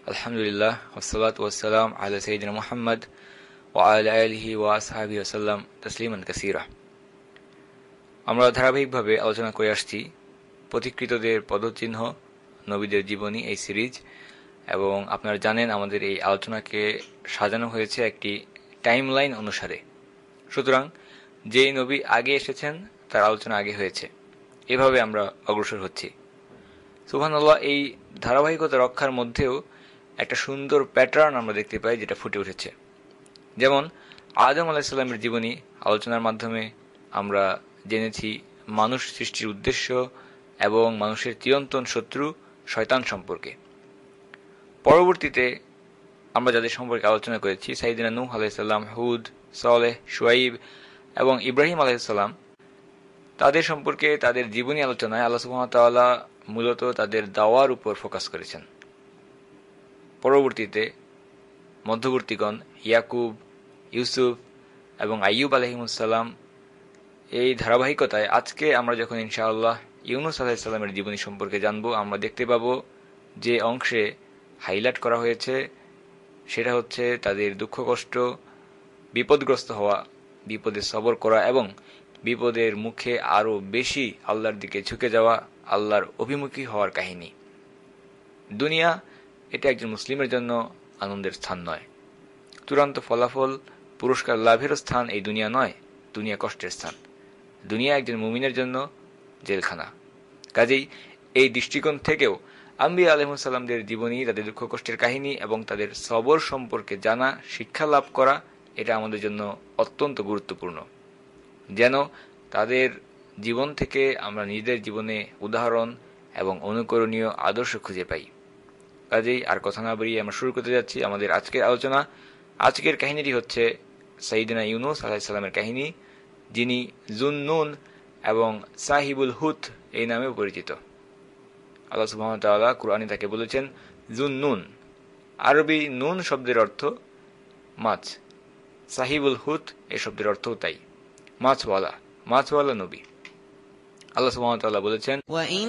আলহামদুলিল্লাহ ওয়াসসালাতু ওয়াসসালাম আলা সাইয়্যিদিনা মুহাম্মদ ওয়া আলা আলিহি ওয়া আসহাবিহি ওয়াসাল্লাম তাসলিমান কাসীরা। আমরা ধারাবাহিকভাবে আলোচনা করে আসছি পথিকৃতদের পদচিহ্ন, নবীদের জীবনী এই সিরিজ। এবং আপনারা জানেন আমাদের এই আলোচনাকে সাজানো হয়েছে একটি টাইমলাইন অনুসারে। সুতরাং যেই নবী আগে এসেছেন তার আলোচনা আগে হয়েছে, এভাবে আমরা অগ্রসর হচ্ছি। সুবহানাল্লাহ, এই ধারাবাহিকতা রক্ষার মধ্যেও একটা সুন্দর প্যাটার্ন আমরা দেখতে পাই যেটা ফুটে উঠেছে। যেমন আদম আলাইহিসসালামের জীবনী আলোচনার মাধ্যমে আমরা জেনেছি মানুষ সৃষ্টির উদ্দেশ্য এবং মানুষের চিরন্তন শত্রু শয়তান সম্পর্কে। পরবর্তীতে আমরা যাদের সম্পর্কে আলোচনা করেছি, সাইয়েদিনা নূহ আলাইহিসসালাম, হুদ, সালেহ, শুআইব এবং ইব্রাহিম আলাইহিসসালাম, তাদের সম্পর্কে তাদের জীবনী আলোচনায় আল্লাহ সুবহানাহু ওয়া তাআলা মূলত তাদের দাওয়ার উপর ফোকাস করেছেন। পরবর্তীতে মধ্যবর্তীগণ ইয়াকুব, ইউসুফ এবং আইয়ুব আলাইহিসসালাম, এই ধারাবাহিকতায় আজকে আমরা যখন ইনশাআল্লাহ ইউনুস আলাইহিসসালামের জীবনী সম্পর্কে জানব, আমরা দেখতে পাব যে অংশে হাইলাইট করা হয়েছে সেটা হচ্ছে তাদের দুঃখ কষ্ট, বিপদগ্রস্ত হওয়া, বিপদে সবর করা এবং বিপদের মুখে আরও বেশি আল্লাহর দিকে ঝুঁকে যাওয়া, আল্লাহর অভিমুখী হওয়ার কাহিনী। দুনিয়া এটা একজন মুসলিমের জন্য আনন্দের স্থান নয়, চূড়ান্ত ফলাফল পুরস্কার লাভের স্থান এই দুনিয়া নয়, দুনিয়া কষ্টের স্থান। দুনিয়া একজন মুমিনের জন্য জেলখানা। কাজেই এই দৃষ্টিকোণ থেকেও আম্বিয়া আলাইহিসসালামদের জীবনী, তাদের দুঃখ কষ্টের কাহিনী এবং তাদের সবর সম্পর্কে জানা, শিক্ষা লাভ করা, এটা আমাদের জন্য অত্যন্ত গুরুত্বপূর্ণ, যেন তাদের জীবন থেকে আমরা নিজেদের জীবনে উদাহরণ এবং অনুকরণীয় আদর্শ খুঁজে পাই। কাজেই আর কথা না বাড়িয়ে আমরা শুরু করতে যাচ্ছি আমাদের আজকের আলোচনা। আজকের কাহিনীটি হচ্ছে সাইয়েদিনা ইউনুস আলাইহিসসালামের কাহিনী, যিনি যুন-নুন এবং সাহিবুল হুত এই নামেও পরিচিত। আল্লাহ সুবহানাহু ওয়া তাআলা কুরআনে তাকে বলেছেন যুন-নুন। আরবি নুন শব্দের অর্থ মাছ, সাহিবুল হুত এই শব্দের অর্থও তাই, মাছওয়ালা, মাছওয়ালা নবী। আল্লাহ সুবহানাহু ওয়া তাআলা বলেছেন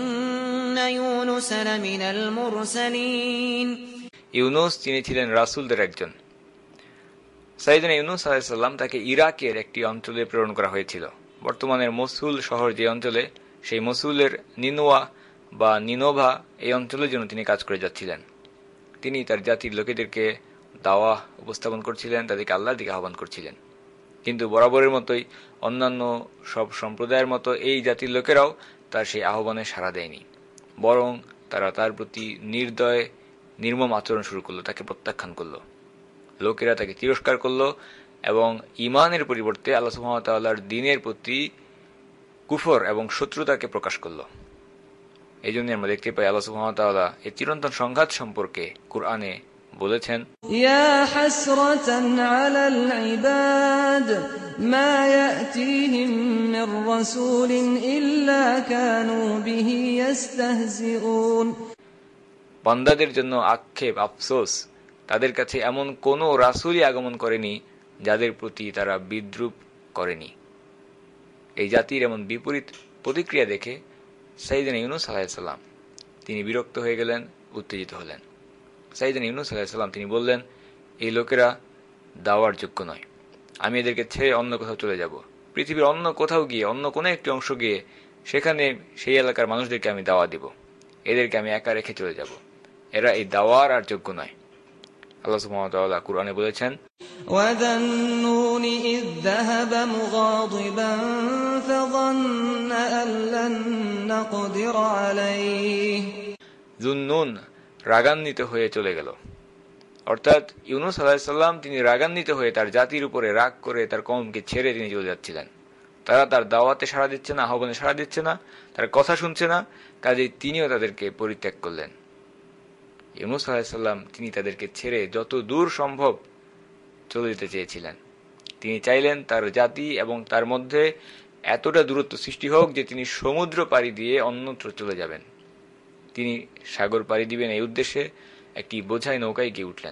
ইউনুস তিনি ছিলেন রাসূলদের একজন। সাইয়েদিনা ইউনুস আলাইহিস সালাম তাকে ইরাকের একটি অঞ্চলে প্রেরণ করা হয়েছিল। বর্তমানের মসুল শহর যে অঞ্চলে, সেই মসুলের নিনোয়া বা নিনোভা এই অঞ্চলের জন্য তিনি কাজ করে যাচ্ছিলেন। তিনি তার জাতির লোকেদেরকে দাওয়া উপস্থাপন করছিলেন, তাদেরকে আল্লাহর দিকে আহ্বান করছিলেন। কিন্তু বরাবরের মতোই অন্যান্য সব সম্প্রদায়ের মতো এই জাতির লোকেরাও তার সেই আহ্বানে সাড়া দেয়নি, বরং তারা তার প্রতি নির্দয় নির্মম আচরণ শুরু করলো, তাকে প্রত্যাখ্যান করলো। লোকেরা তাকে তিরস্কার করলো এবং ঈমানের পরিবর্তে আল্লাহ সুবহানাহু ওয়া তাআলার দ্বীনের প্রতি কুফর এবং শত্রুতাকে প্রকাশ করলো। এই জন্য আমরা দেখতে পাই আল্লাহ সুবহানাহু ওয়া তাআলা এই চিরন্তন সংঘাত সম্পর্কে কুরআনে বলেছেন, ইয়া হাসরাতান আলাল ইবাদ মা ইয়াতিহিম মির রাসূলিন ইল্লা কানু বিহি ইস্তাহজিউন। বান্দাদের জন্য আক্ষেপ, আফসোস, তাদের কাছে এমন কোনো রাসূলই আগমন করেনি যাদের প্রতি তারা বিদ্রূপ করেনি। এই জাতির এমন বিপরীত প্রতিক্রিয়া দেখে সাইয়েদিনা ইউনুস আলাইহিস সালাম তিনি বিরক্ত হয়ে গেলেন, উত্তেজিত হলেন। সাইয়েদিনা ইউনুস আলাইহিস সালাম তিনি বললেন, এই লোকেরা দাওয়ার যোগ্য নয়, আমি এদেরকে ছেড়ে অন্য কোথাও চলে যাব। পৃথিবীর অন্য কোথাও গিয়ে, অন্য কোনো একটি অংশ গিয়ে সেখানে সেই এলাকার মানুষদেরকে আমি দাওয়া দিব, এদেরকে আমি একা রেখে চলে যাব, এরা এই দাওয়ার আর যোগ্য নয়। আল্লাহ সুবহানাহু ওয়া তাআলা কুরআনে বলেছেন, وَذَنُّونِ إِذ ذَهَبَ مُغَاضِبًا فَظَنَّ أَن لَّن نَّقْدِرَ عَلَيْهِ। যুন-নুন রাগান্বিত হয়ে চলে গেল। অর্থাৎ ইউনুস আলাইহিস সালাম তিনি রাগান্বিত হয়ে তার জাতির উপরে রাগ করে তার কওমকে ছেড়ে তিনি চলে যাচ্ছিলেন। তারা তার দাওয়াতে সাড়া দিচ্ছে না, আহ্বানে সাড়া দিচ্ছে না, তার কথা শুনছে না, কাজেই তিনিও তাদেরকে পরিত্যাগ করলেন। ইউনুস আলাইহিস সালাম তিনি তাদেরকে ছেড়ে যত দূর সম্ভব চলে যেতে চেয়েছিলেন। তিনি চাইলেন তার জাতি এবং তার মধ্যে এতটা দূরত্ব সৃষ্টি হোক যে তিনি সমুদ্র পাড়ি দিয়ে অন্যত্র চলে যাবেন। তিনি সাগর পাড়ি দিবেন এই উদ্দেশ্যে একটি বোঝাই নৌকায় গিয়ে উঠলেন।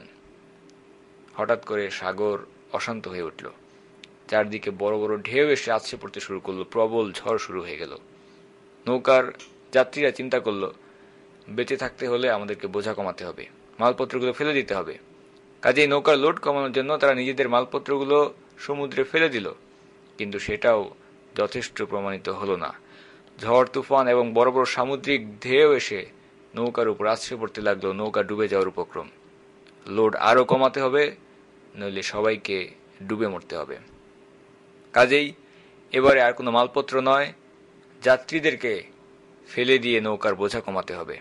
হঠাৎ করে সাগর অশান্ত হয়ে উঠল, চারদিকে বড় বড় ঢেউ এসে আছড়ে পড়তে শুরু করলো, প্রবল ঝড় শুরু হয়ে গেল। নৌকার যাত্রীরা চিন্তা করলো, বেঁচে থাকতে হলে আমাদেরকে বোঝা কমাতে হবে, মালপত্রগুলো ফেলে দিতে হবে। কাজেই নৌকার লোড কমানোর জন্য তারা নিজেদের মালপত্রগুলো সমুদ্রে ফেলে দিল, কিন্তু সেটাও যথেষ্ট প্রমাণিত হলো না। ঝড় তুফান এবং বড় বড় সামুদ্রিক ঢেউ এসে নৌকার উপর আছড়ে পড়তে লাগলো, নৌকা ডুবে যাওয়ার উপক্রম। লোড আরও কমাতে হবে, নইলে সবাইকে ডুবে মরতে হবে। কাজেই এবারে আর কোনো মালপত্র নয়, যাত্রীদেরকে ফেলে দিয়ে নৌকার বোঝা কমাতে হবে।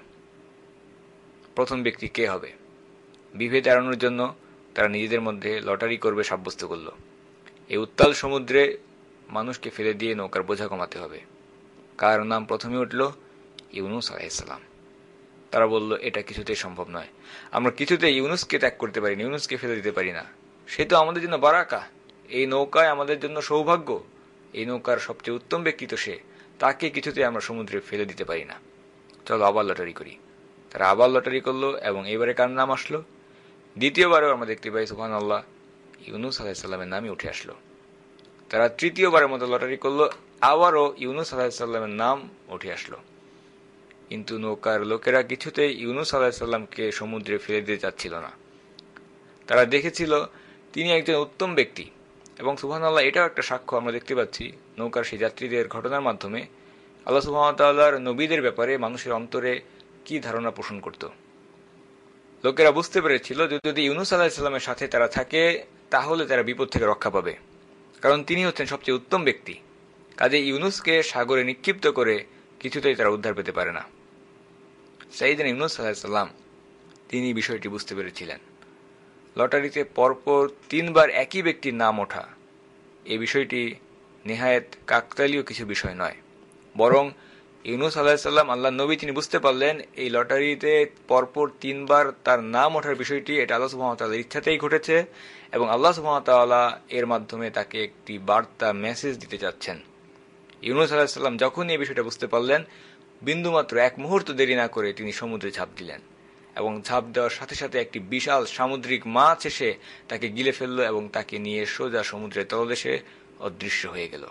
প্রথম ব্যক্তি কে হবে? বিভেদ এড়ানোর জন্য তারা নিজেদের মধ্যে লটারি করবে সাব্যস্ত করল। এই উত্তাল সমুদ্রে মানুষকে ফেলে দিয়ে নৌকার বোঝা কমাতে হবে। কার নাম প্রথমে উঠল? ইউনুস আলাইহিসসালাম। তারা বলল, এটা কিছুতেই সম্ভব নয়, আমরা কিছুতেই ইউনুসকে ত্যাগ করতে পারি না, ইউনুসকে ফেলে দিতে পারি না। সে তো আমাদের জন্য বারাকা, এই নৌকায় আমাদের জন্য সৌভাগ্য, এই নৌকার সবচেয়ে উত্তম ব্যক্তি তো সে, তাকে কিছুতেই আমরা সমুদ্রে ফেলে দিতে পারি না। চলো আবার লটারি করি। তারা আবার লটারি করলো এবং এবারে কার নাম আসলো? দ্বিতীয়বারেও আমরা দেখতে পাই সুবহানাল্লাহ, ইউনুস আলাইহিসসালামের নামই উঠে আসলো। তারা তৃতীয়বারের মতো লটারি করলো, আবারও ইউনুস আলাইহিসসালামের নাম উঠে আসলো। কিন্তু নৌকার লোকেরা কিছুতেই ইউনুস আলাইহিসসালামকে সমুদ্রে ফেলে দিতে চাচ্ছিল না। তারা দেখেছিল তিনি একজন উত্তম ব্যক্তি, এবং সুবহানাল্লাহ, এটাও একটা সাক্ষ্য আমরা দেখতে পাচ্ছি নৌকার সেই যাত্রীদের ঘটনার মাধ্যমে। আল্লাহ সুবহানাহু ওয়া তাআলার নবীদের ব্যাপারে মানুষের অন্তরে কি ধারণা পোষণ করত। লোকেরা বুঝতে পেরেছিল যে যদি ইউনুস আলাইহিসসালামের সাথে তারা থাকে তাহলে তারা বিপদ থেকে রক্ষা পাবে, কারণ তিনি হচ্ছেন সবচেয়ে উত্তম ব্যক্তি। কাজে ইউনুসকে সাগরে নিক্ষিপ্ত করে কিছুতেই তারা উদ্ধার পেতে পারে না। সাইয়েদনা ইউনুস আলাইহিসসালাম তিনি বিষয়টি বুঝতে পেরেছিলেন। লটারিতে পরপর 3 বার একই ব্যক্তির নাম ওঠা, এই বিষয়টি নেহায়েত কাকতালীয় কিছু বিষয় নয়, বরং ইউনুস আলাইহিসসালাম আল্লাহর নবী, তিনি বুঝতে পারলেন এই লটারিতে পরপর 3 বার তার নাম ওঠার বিষয়টি এটা আল্লাহ সুবহানাহু ওয়া তাআলার ইচ্ছাতেই ঘটেছে, এবং আল্লাহ সুবহানাহু ওয়া তাআলা এর মাধ্যমে তাকে একটি বার্তা মেসেজ দিতে চাচ্ছেন। ইউনুস আলাইহিসসালাম যখন এই বিষয়টা বুঝতে পারলেন, বিন্দুমাত্র এক মুহূর্ত দেরি না করে তিনি সমুদ্রে ঝাঁপ দিলেন, এবং ঝাঁপ দেওয়ার সাথে সাথে একটি বিশাল সামুদ্রিক মাছ এসে তাকে গিলে ফেলল এবং তাকে নিয়ে সোজা সমুদ্রের তলদেশে অদৃশ্য হয়ে গেল।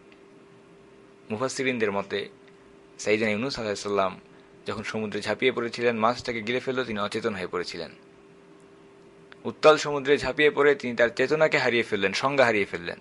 মুফাসসিরিনদের মতে সাইয়েদনা ইউনুস আলাইহিসসালাম যখন সমুদ্রে ঝাঁপিয়ে পড়েছিলেন, মাছ তাকে গিলে ফেলল, তিনি অচেতন হয়ে পড়েছিলেন। উত্তাল সমুদ্রে ঝাঁপিয়ে পড়ে তিনি তার চেতনাকে হারিয়ে ফেললেন, সংজ্ঞা হারিয়ে ফেললেন।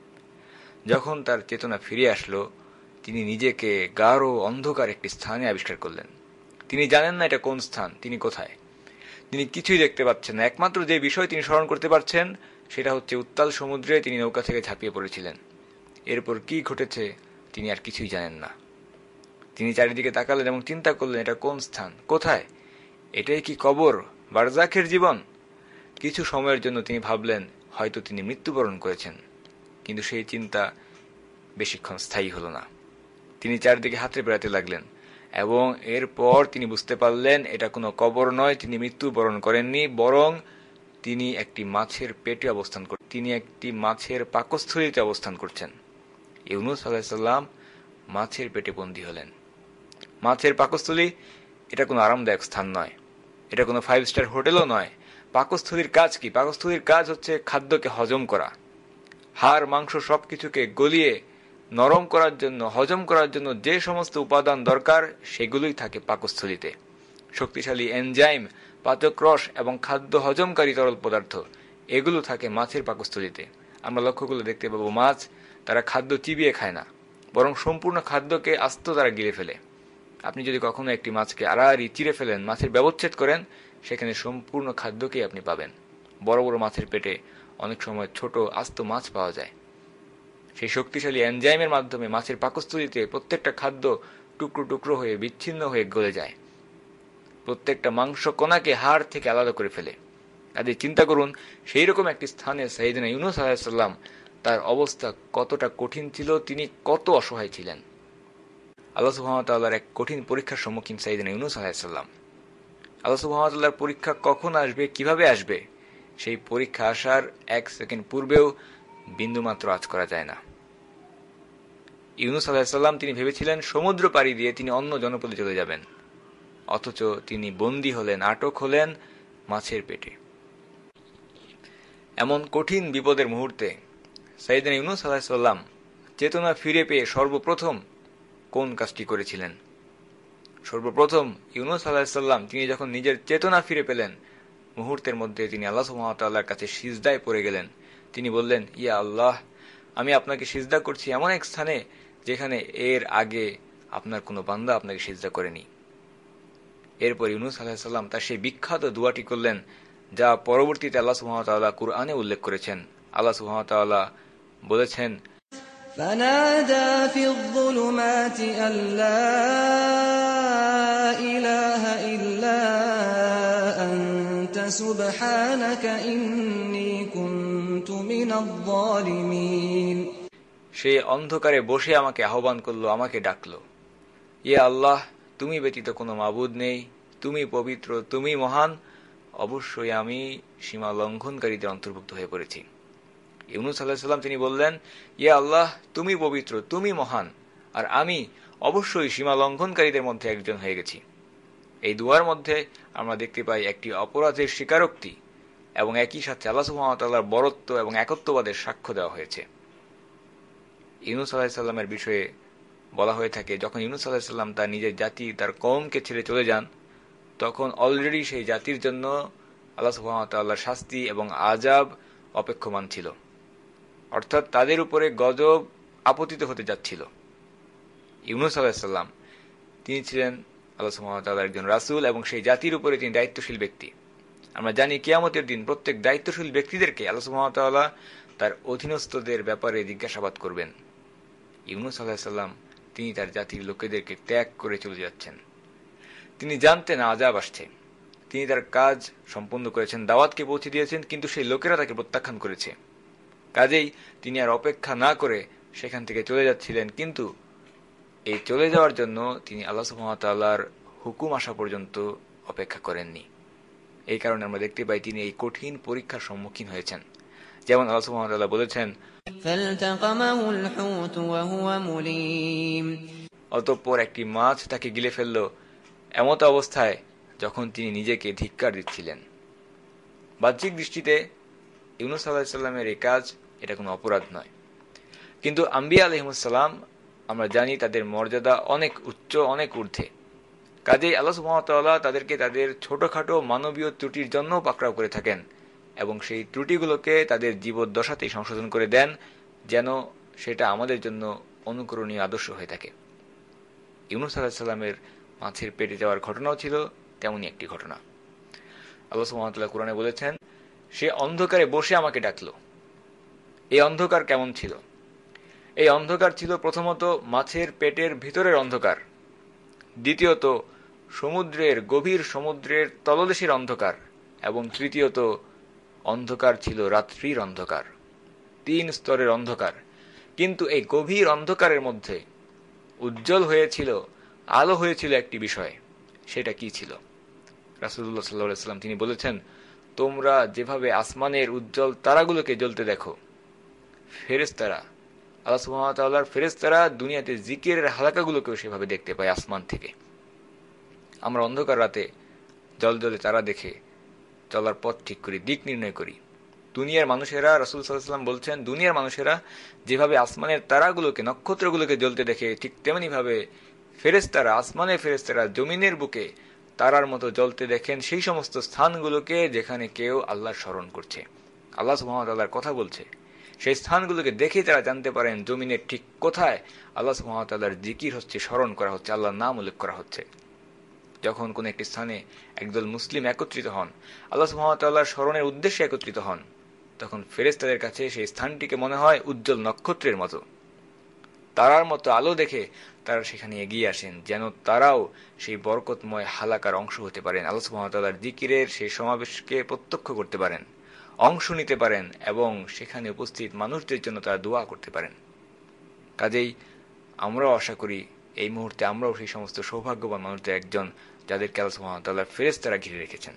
যখন তার চেতনা ফিরে আসলো, তিনি নিজেকে গাঢ় অন্ধকার একটি স্থানে আবিষ্কার করলেন। তিনি জানেন না এটা কোন স্থান, তিনি কোথায়, তিনি কিছুই দেখতে পাচ্ছেন না। একমাত্র যে বিষয় তিনি স্মরণ করতে পারছেন সেটা হচ্ছে উত্তাল সমুদ্রে তিনি নৌকা থেকে ঝাঁপিয়ে পড়েছিলেন। এরপর কি ঘটেছে তিনি আর কিছুই জানেন না। তিনি চারিদিকে তাকালেন এবং চিন্তা করলেন, এটা কোন স্থান, কোথায়, এটাই কি কবর, বারজাখের জীবন? কিছু সময়ের জন্য তিনি ভাবলেন হয়তো তিনি মৃত্যুবরণ করেছেন, কিন্তু সেই চিন্তা বেশিক্ষণ স্থায়ী হলো না। তিনি চারদিকে হাতড়ে বেড়াতে লাগলেন, এবং এরপর তিনি বুঝতে পারলেন এটা কোনো কবর নয়, তিনি মৃত্যুবরণ করেননি, বরং তিনি একটি মাছের পেটে অবস্থান করছেন, তিনি একটি মাছের পাকস্থলীতে অবস্থান করছেন। ইউনুস আলাইহিসসালাম মাছের পেটে বন্দী হলেন। মাছের পাকস্থলী এটা কোনো আরামদায়ক স্থান নয়, এটা কোনো 5 স্টার হোটেলও নয়। পাকস্থলীর কাজ কি? পাকস্থলীর কাজ হচ্ছে খাদ্যকে হজম করা, হাড় মাংস সবকিছুকে গলিয়ে নরম করার জন্য, হজম করার জন্য যে সমস্ত উপাদান দরকার সেগুলোই থাকে পাকস্থলীতে। শক্তিশালী এনজাইম, পাচক রস এবং খাদ্য হজমকারী তরল পদার্থ, এগুলো থাকে মাছের পাকস্থলীতে। আমরা লক্ষ্য করলে দেখতে পাবো মাছ তারা খাদ্য চিবিয়ে খায় না, বরং সম্পূর্ণ খাদ্যকে আস্ত তারা গিলে ফেলে। আপনি যদি কখনো একটি মাছকে আড়াআড়ি চিরে ফেলেন, মাছের ব্যবচ্ছেদ করেন, সেখানে সম্পূর্ণ খাদ্যকেই আপনি পাবেন। বড় বড় মাছের পেটে অনেক সময় ছোট আস্ত মাছ পাওয়া যায়। সেই শক্তিশালী এনজাইমের মাধ্যমে মাছের পাকস্থলীতে প্রত্যেকটা খাদ্য টুকরো টুকরো হয়ে বিচ্ছিন্ন হয়ে গলে যায়, প্রত্যেকটা মাংস কণাকে হাড় থেকে আলাদা করে ফেলে। কাজে চিন্তা করুন, সেই রকম একটি স্থানে সাইয়েদনা ইউনুস আলাইহিসসালাম, তার অবস্থা কতটা কঠিন ছিল, তিনি কত অসহায় ছিলেন। আল্লাহ সুবহানাহু ওয়া তাআলার এক কঠিন পরীক্ষার সম্মুখীন সাইয়েদনা ইউনুস আলাইহিসসালাম। আল্লাহ সুবহানাহু ওয়া তাআলার পরীক্ষা কখন আসবে, কিভাবে আসবে, সেই পরীক্ষা আসার 1 সেকেন্ড পূর্বেও বিন্দুমাত্র আঁচ করা যায় না। ইউনুস আলাইহিসসালাম তিনি ভেবেছিলেন সমুদ্র পাড়ি দিয়ে তিনি অন্য জনপদে চলে যাবেন, অথচ তিনি বন্দী হলেন, আটক হলেন মাছের পেটে। এমন কঠিন বিপদের মুহূর্তে সাইয়েদনা ইউনুস আলাইহিসসালাম চেতনা ফিরে পেয়ে সর্বপ্রথম কোন কাজটি করেছিলেন? সর্বপ্রথম ইউনুস আলাইহিসসালাম তিনি যখন নিজের চেতনা ফিরে পেলেন, মুহূর্তের মধ্যে তিনি আল্লাহ সুবহানাহু ওয়া তাআলার কাছে সিজদায় পড়ে গেলেন। তিনি বললেন, ইয়া আল্লাহ, আমি আপনাকে সিজদা করছি এমন এক স্থানে যেখানে এর আগে আপনার কোনো বান্দা আপনাকে সিজদা করেনি। এরপর ইউনূস আলাইহিস সালাম তার সেই বিখ্যাত দোয়াটি করলেন, যা পরবর্তীতে আল্লাহ সুবহানাহু ওয়া তাআলা কুরআনে উল্লেখ করেছেন। আল্লাহ সুবহানাহু ওয়া তাআলা বলেছেন, فنادى في الظلمات أن لا إله إلا أنت سبحانك إني كنت من الظالمين। সে অন্ধকারে বসে আমাকে আহ্বান করলো, আমাকে ডাকলো, ইয়া আল্লাহ, তুমি ব্যতীত কোনো মাবুদ নেই, তুমি পবিত্র, তুমি মহান, অবশ্যই আমি সীমা লঙ্ঘনকারীদের অন্তর্ভুক্ত হয়ে পড়েছি। ইউনূস আলাইহিস সালাম তিনি বললেন, ইয়া আল্লাহ, তুমি পবিত্র, তুমি মহান, আর আমি অবশ্যই সীমা লঙ্ঘনকারীদের মধ্যে একজন হয়ে গেছি। এই দুয়ার মধ্যে আমরা দেখতে পাই একটি অপরাধের স্বীকারোক্তি এবং একই সাথে আল্লাহ সুবহানাহু ওয়া তাআলার বরত্ব এবং একত্ববাদের সাক্ষ্য দেওয়া হয়েছে। ইউনূস আলাইহিস সালামের বিষয়ে বলা হয়ে থাকে, যখন ইউনূস আলাইহিস সালাম তার নিজের জাতি, তার কওমকে ছেড়ে চলে যান, তখন অলরেডি সেই জাতির জন্য আল্লাহ সুবহানাহু ওয়া তাআলার শাস্তি এবং আযাব অপেক্ষমান ছিল, অর্থাৎ তাদের উপরে গজব আপতিত হতে যাচ্ছিল। ইউনূস আলাইহিস সালাম তিনি ছিলেন আল্লাহ সুবহানাহু ওয়া তাআলার একজন রাসূল এবং সেই জাতির উপরে তিনি দায়িত্বশীল ব্যক্তি। আমরা জানি কিয়ামতের দিন প্রত্যেক দায়িত্বশীল ব্যক্তিদেরকে আল্লাহ সুবহানাহু ওয়া তাআলা তার অধীনস্থদের ব্যাপারে জিজ্ঞাসাবাদ করবেন। ইউনূস আলাইহিস সালাম তিনি তার জাতির লোকেদেরকে ত্যাগ করে চলে যাচ্ছেন। তিনি জানতেন আযাব আসছে। তিনি তার কাজ সম্পন্ন করেছেন, দাওয়াতকে পৌঁছে দিয়েছেন, কিন্তু সেই লোকেরা তাকে প্রত্যাখ্যান করেছে। কাজেই তিনি আর অপেক্ষা না করে সেখান থেকে চলে যাচ্ছিলেন, কিন্তু এই চলে যাওয়ার জন্য তিনি আল্লাহ সুবহানাহু ওয়া তাআলার হুকুম আসা পর্যন্ত অপেক্ষা করেননি। এই কারণে আমরা দেখতে পাই তিনি এই কঠিন পরীক্ষার সম্মুখীন হয়েছেন। যেমন আল্লাহ সুবহানাহু ওয়া তাআলা বলেছেন, فالتقمه الحوت وهو مليم। অতঃপর একটি মাছ তাকে গিলে ফেলল, এমত অবস্থায় যখন তিনি নিজেকে ধিক্কার দিচ্ছিলেন। বাহ্যিক দৃষ্টিতে ইউনূস আলাইহিস সালামের এই কাজ এটা কোনো অপরাধ নয়, কিন্তু আম্বিয়া আলাইহিমুস সালাম আমরা জানি তাদের মর্যাদা অনেক উচ্চ, অনেক ঊর্ধ্বে। কাজেই আল্লাহ সুবহানাহু ওয়া তাআলা তাদেরকে তাদের ছোটখাটো মানবীয় ত্রুটির জন্য পাকড়াও করে থাকেন এবং সেই ত্রুটিগুলোকে তাদের জীবদ্দশাতেই সংশোধন করে দেন, যেন সেটা আমাদের জন্য অনুকরণীয় আদর্শ হয়ে থাকে। ইউনূস আলাইহিস সালামের মাছের পেটে যাওয়ার ঘটনাও ছিল তেমনই একটি ঘটনা। আল্লাহ সুবহানাহু ওয়া তাআলা কুরআনে বলেছেন, সে অন্ধকারে বসে আমাকে ডাকলো। এই অন্ধকার কেমন ছিল? এই অন্ধকার ছিল প্রথমত মাছের পেটের ভিতরের অন্ধকার, দ্বিতীয়ত গভীর সমুদ্রের তলদেশের অন্ধকার, এবং তৃতীয়ত অন্ধকার ছিল রাত্রির অন্ধকার। 3 স্তরের অন্ধকার। কিন্তু এই গভীর অন্ধকারের মধ্যে উজ্জ্বল হয়েছিল, আলো হয়েছিল একটি বিষয়। সেটা কি ছিল? রাসূলুল্লাহ সাল্লাল্লাহু আলাইহি ওয়াসাল্লাম তিনি বলেছেন, তোমরা যেভাবে আসমানের উজ্জ্বল তারাগুলোকে জ্বলতে দেখো, ফেরেশতারা, আল্লাহ সুবহানাহু ওয়া তাআলার ফেরেশতারা দুনিয়াতে জিকিরের হালকাগুলোকেও সেভাবে দেখতে পায় আসমান থেকে। আমরা অন্ধকার রাতে জ্বলজ্বলে তারা দেখে চলার পথ ঠিক করি, দিক নির্ণয় করি। দুনিয়ার মানুষেরা, রাসূল সাল্লাল্লাহু আলাইহি ওয়াসাল্লাম বলছেন, দুনিয়ার মানুষেরা যেভাবে আসমানের তারাগুলোকে, নক্ষত্রগুলোকে জ্বলতে দেখে, ঠিক তেমনি ভাবে ফেরেশতারা, আসমানের ফেরেশতারা জমিনের বুকে তারার মতো জ্বলতে দেখেন সেই সমস্ত স্থানগুলোকে যেখানে কেউ আল্লাহর স্মরণ করছে, আল্লাহ সুবহানাহু ওয়া তাআলার কথা বলছে। সেই স্থানগুলোকে দেখে তারা জানতে পারেন জমিনের ঠিক কোথায় আল্লাহ সুবহানাহু ওয়া তাআলার জিকির হচ্ছে, স্মরণ করা হচ্ছে, আল্লাহর নাম উল্লেখ করা হচ্ছে। যখন কোন একটি স্থানে একদল মুসলিম একত্রিত হন, আল্লাহ সুবহানাহু ওয়া তাআলার স্মরণের উদ্দেশ্যে একত্রিত হন, তখন ফেরেশতাদের কাছে সেই স্থানটিকে মনে হয় উজ্জ্বল নক্ষত্রের মতো, তারার মতো আলো দেখে তারা সেখানে এগিয়ে আসেন, যেন তারাও সেই বরকতময় হালাকার অংশ হতে পারেন, আল্লাহ সুবহানাহু ওয়া তাআলার জিকিরের সেই সমাবেশকে প্রত্যক্ষ করতে পারেন, অংশ নিতে পারেন এবং সেখানে উপস্থিত মানুষদের জন্য তারা দোয়া করতে পারেন। কাজেই আমরাও আশা করি এই মুহূর্তে আমরাও সেই সমস্ত সৌভাগ্যবান মানুষদের একজন, যাদেরকে আল্লাহ সুবহানাহু ওয়া তাআলার ফেরেশতারা ঘিরে রেখেছেন।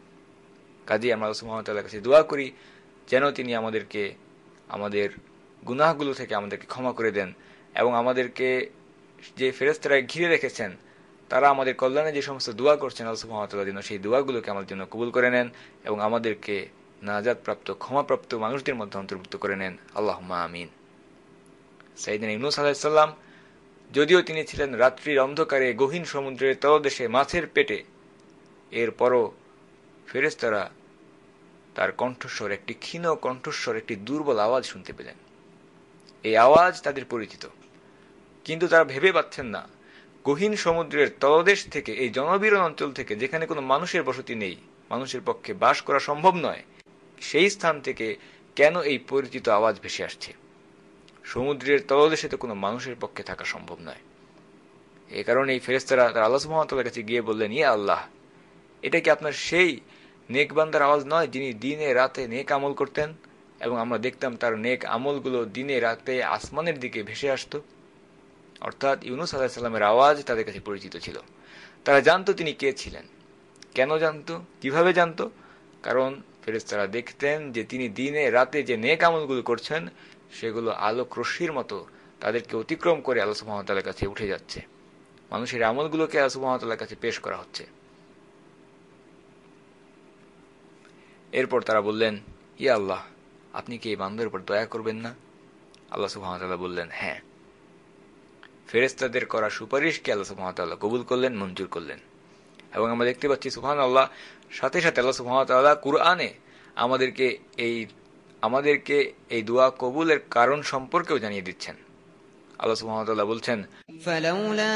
কাজেই আমরা আল্লাহ সুবহানাহু ওয়া তাআলার কাছে দোয়া করি যেন তিনি আমাদেরকে আমাদের গুনাহগুলো থেকে আমাদেরকে ক্ষমা করে দেন এবং আমাদেরকে যে ফেরেশতারা ঘিরে রেখেছেন তারা আমাদের কল্যাণে যে সমস্ত দোয়া করছেন, আল্লাহ সুবহানাহু ওয়া তাআলা যেন সেই দোয়াগুলোকে আমাদের জন্য কবুল করে নেন এবং আমাদেরকে নাজাতপ্রাপ্ত, ক্ষমাপ্রাপ্ত মানুষদের মধ্যে অন্তর্ভুক্ত করে নেন। আল্লাহুম্মা আমিন। সাইয়েদনা ইউনূস আলাইহিস সালাম যদিও তিনি ছিলেন রাত্রির অন্ধকারে গহীন সমুদ্রের তলদেশে মাছের পেটে, এরপরও ফেরেশতারা তার কণ্ঠস্বর, একটি ক্ষীণ কণ্ঠস্বর, একটি দুর্বল আওয়াজ শুনতে পেলেন। এই আওয়াজ তাদের পরিচিত, কিন্তু তারা ভেবে পাচ্ছেন না গহীন সমুদ্রের তলদেশ থেকে, এই জনবিরল অঞ্চল থেকে, যেখানে কোনো মানুষের বসতি নেই, মানুষের পক্ষে বাস করা সম্ভব নয়, সেই স্থান থেকে কেন এই পরিচিত আওয়াজ ভেসে আসছে। সমুদ্রের তলদেশে তো কোনো মানুষের পক্ষে থাকা সম্ভব নয়। এই কারণে এই ফেরেশতারা তার আল্লাহ সুবহানাহু ওয়া তাআলার কাছে গিয়ে বললেন, ইয়া আল্লাহ, এটা কি আপনার সেই নেক বান্দার আওয়াজ নয় যিনি দিনে রাতে নেক আমল করতেন, এবং আমরা দেখতাম তার নেক আমলগুলো দিনে রাতে আসমানের দিকে ভেসে আসতো? অর্থাৎ ইউনূস আলাইহিস সালামের আওয়াজ তাদের কাছে পরিচিত ছিল। তারা জানতো তিনি কে ছিলেন। কেন জানতো, কিভাবে জানতো? কারণ ফেরেশতারা দেখতেন যে তিনি দিনে রাতে যে নেক আমলগুলো করছেন সেগুলো আলোক রশ্মির মতো তাদেরকে অতিক্রম করে আল্লাহ সুবহানাহু ওয়া তাআলার কাছে উঠে যাচ্ছে। মানুষের আমলগুলোকে আল্লাহ সুবহানাহু ওয়া তাআলার কাছে পেশ করা হচ্ছে। এরপর তারা বললেন, ইয়া আল্লাহ, আপনি কি এই বান্দার উপর দয়া করবেন না? আল্লাহ সুবহানাহু ওয়া তাআলা বললেন, হ্যাঁ। ফেরেশতাদের করা সুপারিশকে আল্লাহ সুবহানাহু ওয়া তাআলা কবুল করলেন, মঞ্জুর করলেন। এবং আমরা দেখতে পাচ্ছি সুবহানাল্লাহ, সাথে সাথে আল্লাহ সুবহানাহু ওয়া তাআলা কুরআনে আমাদেরকে এই দোয়া কবুলের কারণ সম্পর্কেও জানিয়ে দিচ্ছেন। আল্লাহ সুবহানাহু ওয়া তাআলা বলছেন, فلولا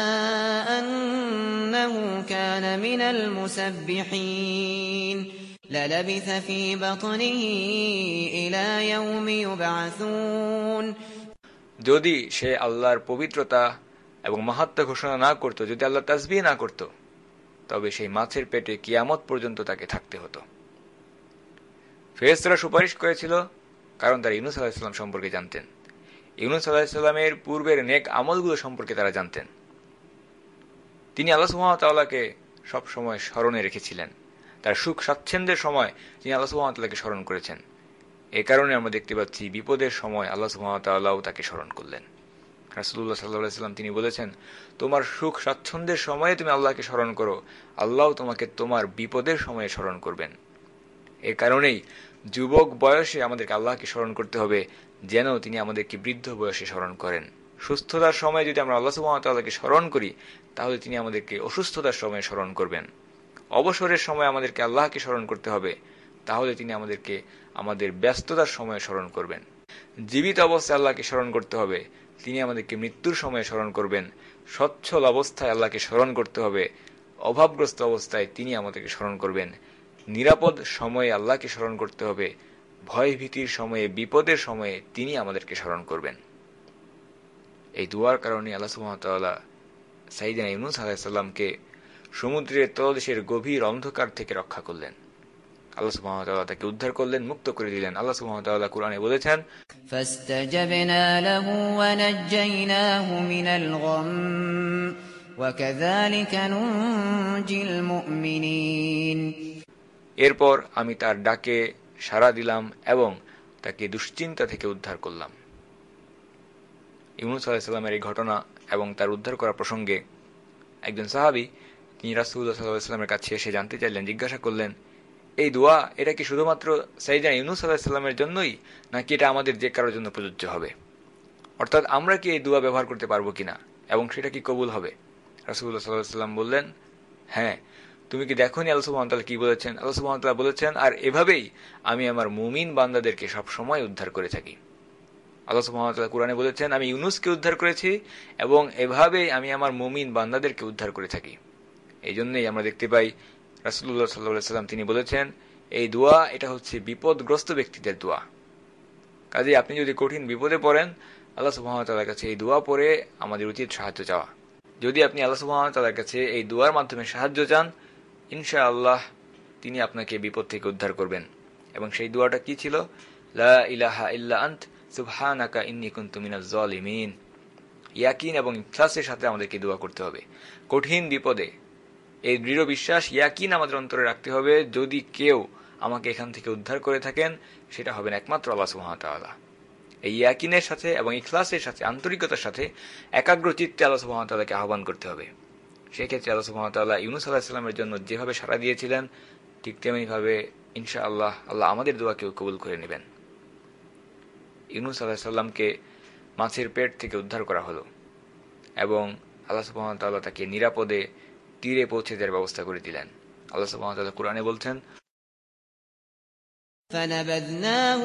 أنه كان من المسبحين للبث في بطنه إلى يوم يبعثون। যদি সে আল্লাহর পবিত্রতা এবং মাহাত্ম্য ঘোষণা না করত, যদি আল্লাহ তাসবিহ না করত, তবে সেই মাছের পেটে কিয়ামত পর্যন্ত তাকে থাকতে হতো। ফেরেশতারা সুপারিশ করেছিল কারণ তারা ইউনূস আলাইহিস সালাম সম্পর্কে জানতেন। ইউনূস আলাইহিস সালামের পূর্বের নেক আমলগুলো সম্পর্কে তারা জানতেন। তিনি আল্লাহ সুবহানাহু ওয়া তাআলাকে সব সময় স্মরণে রেখেছিলেন। তার সুখ স্বাচ্ছন্দ্যের সময় তিনি আল্লাহ সুবহানাহু ওয়া তাআলাকে স্মরণ করেছেন। এই কারণে আমরা দেখতে পাচ্ছি বিপদের সময় আল্লাহ সুবহানাহু ওয়া তাআলাও তাকে স্মরণ করলেন। রাসূলুল্লাহ সাল্লাল্লাহু আলাইহি ওয়াসাল্লাম তিনি বলেছেন, তোমার সুখ স্বাচ্ছন্দ্যের সময়ে তুমি আল্লাহকে স্মরণ করো, আল্লাহ তোমাকে তোমার বিপদের সময়ে স্মরণ করবেন। এই কারণেই যুবক বয়সে আমাদেরকে আল্লাহকে স্মরণ করতে হবে, যেন তিনি আমাদেরকে বৃদ্ধ বয়সে স্মরণ করেন। সুস্থতার সময় যদি আমরা আল্লাহ সুবহানাহু ওয়া তাআলাকে স্মরণ করি, তাহলে তিনি আমাদেরকে অসুস্থতার সময় স্মরণ করবেন। অবসরের সময় আমাদেরকে আল্লাহকে স্মরণ করতে হবে, তাহলে তিনি আমাদেরকে আমাদের ব্যস্ততার সময় স্মরণ করবেন। জীবিত অবস্থায় আল্লাহকে স্মরণ করতে হবে, তিনি আমাদেরকে মৃত্যুর সময় স্মরণ করবেন। সচ্ছল অবস্থায় আল্লাহকে স্মরণ করতে হবে, অভাবগ্রস্ত অবস্থায় তিনি আমাদেরকে স্মরণ করবেন। নিরাপদ সময়ে আল্লাহকে স্মরণ করতে হবে, ভয় ভীতির সময়ে, বিপদের সময়ে তিনি আমাদেরকে স্মরণ করবেন। এই দুয়ার কারণে আল্লাহ সুবহানাহু ওয়া তাআলা সাইয়েদনা ইউনূস আলাইহিস সালামকে সমুদ্রের তলদেশের গভীর অন্ধকার থেকে রক্ষা করলেন। আল্লাহ সুবহানাহু ওয়া তাআলা তাকে উদ্ধার করলেন, মুক্ত করে দিলেন। আল্লাহ সুবহানাহু ওয়া তাআলা কুরআনে বলেছেন, فاستجبنا له ونجيناه من الغم وكذلك ننجي المؤمنين। এরপর আমি তার ডাকে সাড়া দিলাম এবং তাকে দুশ্চিন্তা থেকে উদ্ধার করলাম। ইউনূস আলাইহিস সালামের এই ঘটনা এবং তার উদ্ধার করা প্রসঙ্গে একজন সাহাবী তিনি রাসূলুল্লাহ সাল্লাল্লাহু আলাইহি ওয়াসাল্লামের কাছে এসে জানতে চাইলেন, জিজ্ঞাসা করলেন, এই দোয়া এটা কি শুধুমাত্র সাইয়েদনা ইউনূস আলাইহিস সালামের জন্যই, নাকি এটা আমাদের যে কারোর জন্য প্রযোজ্য হবে? অর্থাৎ আমরা কি এই দোয়া ব্যবহার করতে পারবো কিনা এবং সেটা কি কবুল হবে? রাসূলুল্লাহ সাল্লাল্লাহু আলাইহি ওয়াসাল্লাম বললেন, হ্যাঁ, তুমি কি দেখোনি আল্লাহ সুবহানাহু ওয়া তাআলা কি বলেছেন? আল্লাহ সুবহানাহু ওয়া তাআলা বলেছেন, আর এভাবেই আমি আমার মুমিন বান্দাদেরকে সব সময় উদ্ধার করে থাকি। আল্লাহ সুবহানাহু ওয়া তাআলা কুরআনে বলেছেন, আমি ইউনূসকে উদ্ধার করেছি এবং এভাবেই আমি আমার মুমিন বান্দাদেরকে উদ্ধার করে থাকি। এই জন্যই আমরা দেখতে পাই রাসূলুল্লাহ সাল্লাল্লাহু আলাইহি ওয়াসাল্লাম তিনি বলেছেন, এই দোয়া এটা হচ্ছে বিপদগ্রস্ত ব্যক্তিদের দোয়া। কাজেই আপনি যদি কঠিন বিপদে পড়েন, আল্লাহ সুবহানাহু ওয়া তাআলার কাছে এই দোয়া পড়ে আমাদের উচিত সাহায্য চাওয়া। যদি আপনি আল্লাহ সুবহানাহু ওয়া তাআলার কাছে এই দোয়ার মাধ্যমে সাহায্য চান, ইনশাআল্লাহ তিনি আপনাকে বিপদ থেকে উদ্ধার করবেন। এবং সেই দোয়াটা কি ছিল? লা ইলাহা ইল্লা আনত সুবহানাকা ইন্নী কুনতু মিনাজ জালিমিন। ইয়াকিন এবং ইখলাসের সাথে আমাদেরকে দোয়া করতে হবে কঠিন বিপদে। এই দৃঢ় বিশ্বাস, ইয়াকিন আমাদের অন্তরে রাখতে হবে, যদি কেউ আমাকে এখান থেকে উদ্ধার করে থাকেন, সেটা হবেন একমাত্র আল্লাহ সুবহানাহু ওয়া তাআলা। এই ইয়াকিনের সাথে এবং ইখলাসের সাথে, আন্তরিকতার সাথে একাগ্র চিত্তে আল্লাহ সুবহানাহু ওয়া তাআলাকে আহ্বান করতে হবে। সেই ক্ষেত্রে আল্লাহ সুবহানাহু ওয়া তাআলা ইউনূস আলাইহিস সালামের জন্য যেভাবে সাড়া দিয়েছিলেন, ঠিক তেমনিভাবে ইনশাআল্লাহ আল্লাহ আমাদের দোয়াকেও কবুল করে নেবেন। ইউনূস আলাইহিস সালামকে মাছের পেট থেকে উদ্ধার করা হলো এবং আল্লাহ সুবহানাহু ওয়া তাআলা তাকে নিরাপদে তীরে পৌঁছে দেওয়ার ব্যবস্থা করে দিলেন। আল্লাহ সুবহানাহু ওয়া তাআলা কুরআনে বলছেন, فنبذناه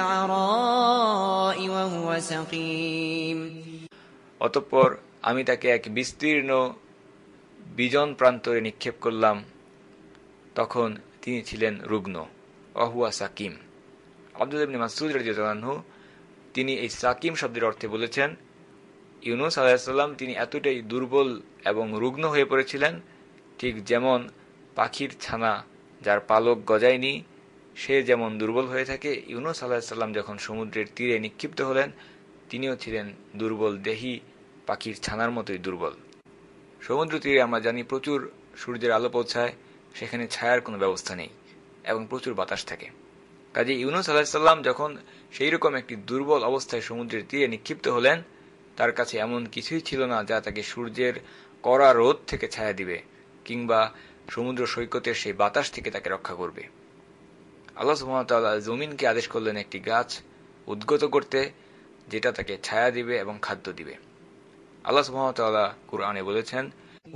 بالعراء وهو سقيم অতঃপর আমি তাকে এক বিস্তীর্ণ বিজন প্রান্তরে নিক্ষেপ করলাম, তখন তিনি ছিলেন রুগ্ন। ওয়াহুয়া সাকিম। আব্দুল্লাহ ইবনে মাসউদ রাদিয়াল্লাহু আনহু তিনি এই সাকিম শব্দের অর্থে বলেছেন, ইউনূস আলাইহিস সালাম তিনি এতটাই দুর্বল এবং রুগ্ন হয়ে পড়েছিলেন, ঠিক যেমন পাখির ছানা যার পালক গজায়নি সে যেমন দুর্বল হয়ে থাকে, ইউনূস আলাইহিস সালাম যখন সমুদ্রের তীরে নিক্ষিপ্ত হলেন তিনিও ছিলেন দুর্বল দেহী পাখির ছানার মতোই দুর্বল। সমুদ্র তীরে আমরা জানি প্রচুর সূর্যের আলো পৌঁছায়, সেখানে ছায়ার কোনো ব্যবস্থা নেই এবং প্রচুর বাতাস থাকে। কাজে ইউনূস আলাইহিস সালাম যখন সেই রকম একটি দুর্বল অবস্থায় সমুদ্রের তীরে নিক্ষিপ্ত হলেন, তার কাছে এমন কিছুই ছিল না যা তাকে সূর্যের কড়া রোদ থেকে ছায়া দিবে কিংবা সমুদ্র সৈকতের সেই বাতাস থেকে তাকে রক্ষা করবে। আল্লাহ সুবহানাহু ওয়া তাআলা জমিনকে আদেশ করলেন একটি গাছ উদ্গত করতে, যেটা তাকে ছায়া দিবে এবং খাদ্য দিবে। আল্লাহ সুবহানাহু ওয়া তাআলা কুরআনে বলেছেন,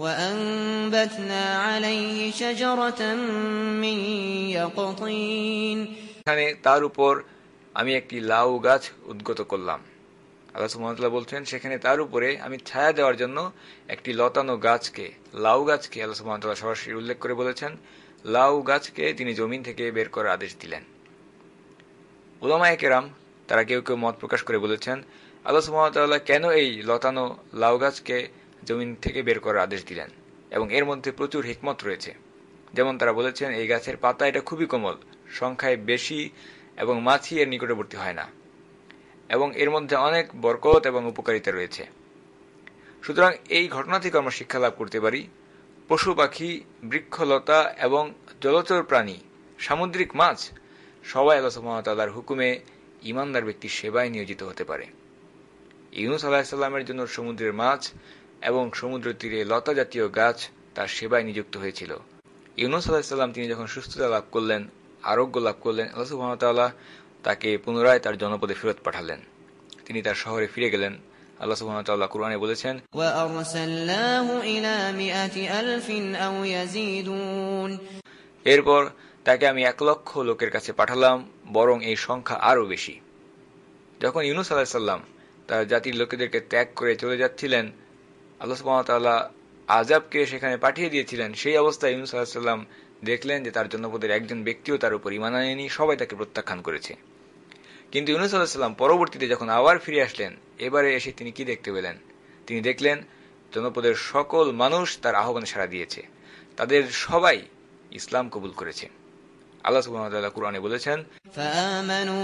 وأنبتنا عليه شجرة من يقطين এখানে তার উপর আমি একটি লাউ গাছ উদ্গত করলাম। আল্লাহ সুবহানাহু ওয়া তাআলা বলছেন সেখানে তার উপরে আমি ছায়া দেওয়ার জন্য একটি লতানো গাছকে, লাউ গাছকে আল্লাহ সুবহানাহু ওয়া তাআলা সরাসরি উল্লেখ করে বলেছেন, লাউ গাছকে তিনি জমিন থেকে বের করার আদেশ দিলেন। উলামায়ে কেরাম তারা কেউ কেউ মত প্রকাশ করে বলেছেন, আল্লাহ সুবহানাহু ওয়া তাআলা কেন এই লতানো লাউ গাছকে জমিন থেকে বের করার আদেশ দিলেন, এবং এর মধ্যে প্রচুর হিকমত রয়েছে। যেমন তারা বলেছেন এই গাছের পাতা এটা খুবই কোমল, সংখ্যায় বেশি এবং মাছি এর নিকটবর্তী হয় না, এবং এর মধ্যে অনেক বরকত এবং উপকারিতা রয়েছে। সুতরাং এই ঘটনা থেকে আমরা শিক্ষা লাভ করতে পারি, পশু পাখি, বৃক্ষলতা এবং জলচর প্রাণী, সামুদ্রিক মাছ সবাই আল্লাহ সুবহানাহু ওয়া তাআলার হুকুমে ঈমানদার ব্যক্তির সেবায় নিয়োজিত হতে পারে। ইউনূস আলাইহিস সালামের জন্য সমুদ্রের মাছ এবং সমুদ্র তীরে লতা জাতীয় গাছ তার সেবায় নিযুক্ত হয়েছিল। ইউনূস আলাইহিস সালাম তিনি যখন সুস্থতা লাভ করলেন, আরোগ্য লাভ করলেন, আল্লাহ সুবহানাহু ওয়া তাআলা তাকে পুনরায় তার জনপদে ফেরত পাঠালেন। তিনি তার শহরে ফিরে গেলেন। আল্লাহ সুবহানাহু ওয়া তাআলা কুরআনে বলেছেন, وأرسلناه إلى 100,000 أو يزيدون এরপর তাকে আমি 1,00,000 লোকের কাছে পাঠালাম, বরং এই সংখ্যা আরো বেশি। যখন ইউনূস আলাইহিস সালাম তার জাতির লোকেদেরকে ত্যাগ করে চলে যাচ্ছিলেন, আল্লাহ সুবহানাহু ওয়া তাআলা আযাবকে সেখানে পাঠিয়ে দিয়েছিলেন। সেই অবস্থায় ইউনূস আলাইহিস সালাম দেখলেন যে তার জনপদের একজন ব্যক্তিও তার উপর ঈমান আনেনি, সবাই তাকে প্রত্যাখ্যান করেছে। কিন্তু ইউনূস আলাইহিস সালাম পরবর্তীতে যখন আবার ফিরে আসলেন, এবারে এসে তিনি কি দেখতে পেলেন? তিনি দেখলেন জনপদের সকল মানুষ তার আহ্বানে সাড়া দিয়েছে, তাদের সবাই ইসলাম কবুল করেছে। আল্লাহ সুবহানাহু ওয়া তাআলা কুরআনে বলেছেন, فآمنوا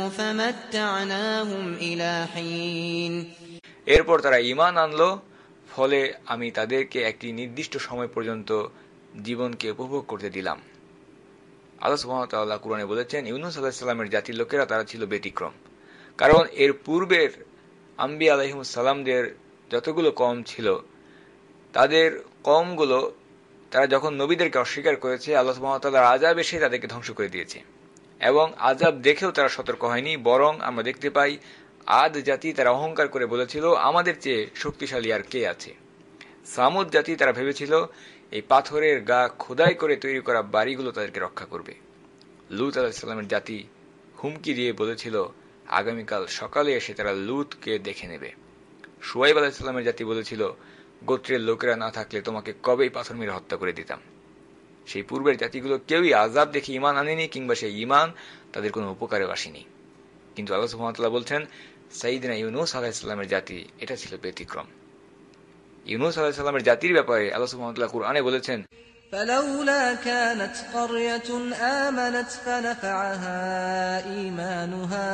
فمتعناهم إلى حين এরপর তারা ঈমান আনলো, ফলে আমি তাদেরকে একটি নির্দিষ্ট সময় পর্যন্ত জীবনকে উপভোগ করতে দিলাম। আল্লাহ সুবহানাহু ওয়া তাআলা কুরআনে বলেছেন, ইউনূস আলাইহিস সালামের জাতির লোকেরা তারা ছিল ব্যতিক্রম, কারণ এর পূর্বের আম্বিয়া আলাইহিমুস সালামদের যতগুলো কওম ছিল, তাদের কওমগুলো তারা যখন নবীদেরকে অস্বীকার করেছে, আল্লাহ সুবহানাহু ওয়া তাআলার আযাব এসে তাদেরকে ধ্বংস করে দিয়েছে, এবং আযাব দেখেও তারা সতর্ক হয়নি। বরং আমরা দেখতে পাই আদ জাতি তারা অহংকার করে বলেছিল আমাদের চেয়ে শক্তিশালী আর কে আছে। সামুদ জাতি তারা ভেবেছিল এই পাথরের গা খোদাই করে তৈরি করা বাড়িগুলো তাদেরকে রক্ষা করবে। লূত আলাইহিস সালামের জাতি হুমকি দিয়ে বলেছিল আগামীকাল সকালে এসে তারা লূতকে দেখে নেবে। শুআয়ব আলাইহিস সালামের জাতি বলেছিল গোত্রের লোকেরা না থাকলে তোমাকে কবেই পাথর মেরে হত্যা করে দিতাম। সেই পূর্বের জাতিগুলো কেউই আযাব দেখে ঈমান আনেনি, কিংবা সেই ঈমান তাদের কোনো উপকারেও আসেনি। কিন্তু আল্লাহ সুবহানাহু ওয়া তাআলা বলছেন সাইয়্যিদিনা ইউনূস আলাইহিস সালামের জাতি এটা ছিল ব্যতিক্রম। ইউনূস আলাইহিস সালামের জাতির ব্যাপারে আল্লাহ সুবহানাহু ওয়া তাআলা কুরআনে বলেছেন, فلولا كانت قرية آمنت فنفعها إيمانها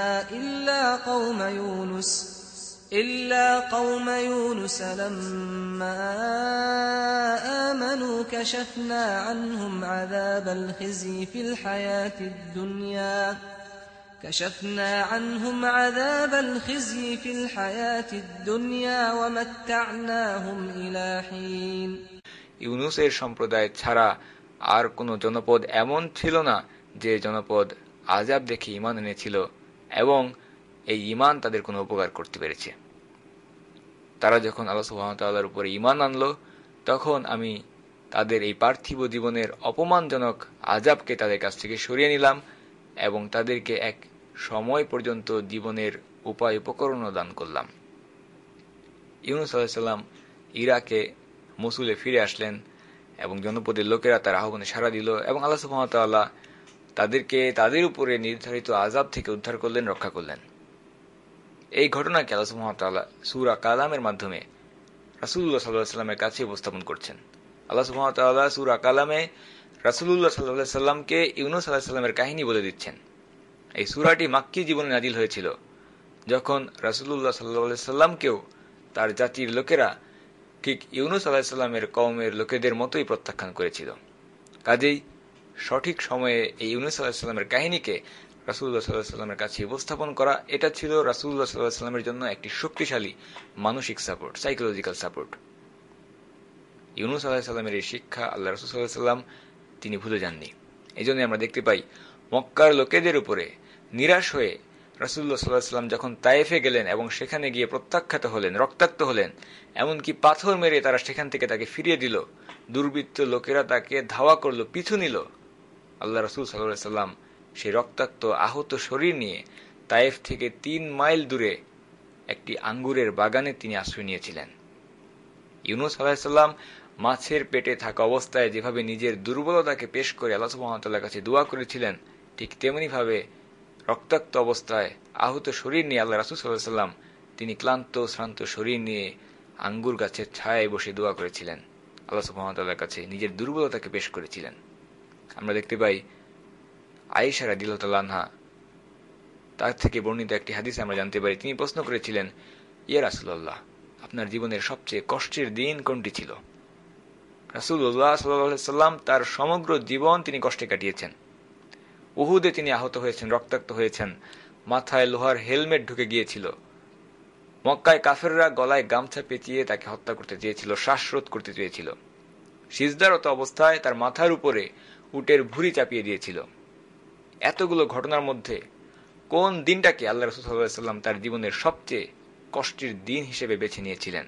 إلا قوم يونس لما آمنوا كشفنا عنهم عذاب الخزي في الحياة الدنيا ومتعناهم إلى حين ইউনূসের সম্প্রদায় ছাড়া আর কোন জনপদ এমন ছিল না যে জনপদ আযাব দেখে ঈমান এনেছিল এবং এই ঈমান তাদের কোনো উপকার করতে পেরেছে। তারা যখন আল্লাহ সুবহানাহু ওয়া তাআলার উপরে ঈমান আনলো, তখন আমি তাদের এই পার্থিব জীবনের অপমানজনক আযাবকে তাদের কাছ থেকে সরিয়ে নিলাম এবং তাদেরকে এক সময় পর্যন্ত জীবনের উপায় উপকরণও দান করলাম। ইউনূস আলাইহিস সালাম ইরাকে মসুলে ফিরে আসলেন এবং জনপদের লোকেরা তার আহ্বানে সাড়া দিল এবং আল্লাহ সুবহানাহু ওয়া তাআলা তাদেরকে তাদের উপরে নির্ধারিত আযাব থেকে উদ্ধার করলেন, রক্ষা করলেন। এই ঘটনাকে আল্লাহ সুবহানাহু ওয়া তাআলা সূরা কালামের মাধ্যমে রাসূলুল্লাহ সাল্লাল্লাহু আলাইহি ওয়াসাল্লামের কাছে উপস্থাপন করছেন। আল্লাহ সুবহানাহু ওয়া তাআলা সূরা কালামে রাসূলুল্লাহ সাল্লাল্লাহু আলাইহি ওয়াসাল্লামকে ইউনূস আলাইহিস সালামের কাহিনী বলে দিচ্ছেন। এই সূরাটি মাক্কী জীবনে নাজিল হয়েছিল, যখন রাসূলুল্লাহ সাল্লাল্লাহু আলাইহি ওয়াসাল্লামকেও তার জাতির লোকেরা ঠিক ইউনূস আলাইহিস সালামের কওমের লোকেদের মতোই প্রত্যাখ্যান করেছিল। কাজেই সঠিক সময়ে এই ইউনূস আলাইহিস সালামের কাহিনীকে রাসূলুল্লাহ সাল্লাল্লাহু আলাইহি ওয়াসাল্লামের কাছে উপস্থাপন করা, এটা ছিল রাসূলুল্লাহ সাল্লাল্লাহু আলাইহি ওয়াসাল্লামের জন্য একটি শক্তিশালী মানসিক সাপোর্ট, সাইকোলজিক্যাল সাপোর্ট। ইউনূস আলাইহিস সালামের এই শিক্ষা আল্লাহ রাসূল সাল্লাল্লাহু আলাইহি ওয়াসাল্লাম তিনি ভুলে যাননি। এই জন্য আমরা দেখতে পাই মক্কার লোকেদের উপরে নিরাশ হয়ে রাসূলুল্লাহ সাল্লাল্লাহু আলাইহি ওয়াসাল্লাম যখন তায়েফে গেলেন এবং সেখানে গিয়ে প্রত্যাখ্যাত হলেন, রক্তাক্ত হলেন, এমনকি পাথর মেরে তারা সেখান থেকে তাকে ফিরিয়ে দিল, দুর্বৃত্ত লোকেরা তাকে ধাওয়া করলো, পিছু নিল, আল্লাহ রাসূল সাল্লাল্লাহু আলাইহি ওয়াসাল্লাম সেই রক্তাক্ত আহত শরীর নিয়ে তায়েফ থেকে 3 মাইল দূরে একটি আঙ্গুরের বাগানে তিনি আশ্রয় নিয়েছিলেন। ইউনূস আলাইহিস সালাম মাছের পেটে থাকা অবস্থায় যেভাবে নিজের দুর্বলতাকে পেশ করে আল্লাহ সুবহানাহু ওয়া তাআলার কাছে দোয়া করেছিলেন, ঠিক তেমনি ভাবে রক্তাক্ত অবস্থায় আহত শরীর নিয়ে আল্লাহ রাসূল সাল্লাল্লাহু আলাইহি ওয়াসাল্লাম তিনি ক্লান্ত শ্রান্ত শরীর নিয়ে আঙ্গুর গাছের ছায়ায় বসে দোয়া করেছিলেন, আল্লাহ সুবহানাহু ওয়া তাআলার কাছে নিজের দুর্বলতাকে পেশ করেছিলেন। আমরা দেখতে পাই আয়েশা রাদিয়াল্লাহু তাআলা আনহা তার থেকে বর্ণিত একটি হাদিসে আমরা জানতে পারি, তিনি প্রশ্ন করেছিলেন, ইয়া রাসূলুল্লাহ, আপনার জীবনের সবচেয়ে কষ্টের দিন কোনটি ছিল? রাসূলুল্লাহ সাল্লাল্লাহু আলাইহি ওয়াসাল্লাম তার সমগ্র জীবন তিনি কষ্টে কাটিয়েছেন। উহুদে তিনি আহত হয়েছেন, রক্তাক্ত হয়েছেন, মাথায় লোহার হেলমেট ঢুকে গিয়েছিল, মক্কায় কাফেররা গলায় গামছা পেঁচিয়ে তাকে হত্যা করতে চেয়েছিল, শ্বাসরোধ করতে চেয়েছিল, সিজদারত অবস্থায় তার মাথার উপরে উটের ভুঁড়ি চাপিয়ে দিয়েছিল। এতগুলো ঘটনার মধ্যে কোন দিনটাকে আল্লাহ রাসূল সাল্লাল্লাহু আলাইহি ওয়াসাল্লাম তার জীবনের সবচেয়ে কষ্টের দিন হিসেবে বেছে নিয়েছিলেন?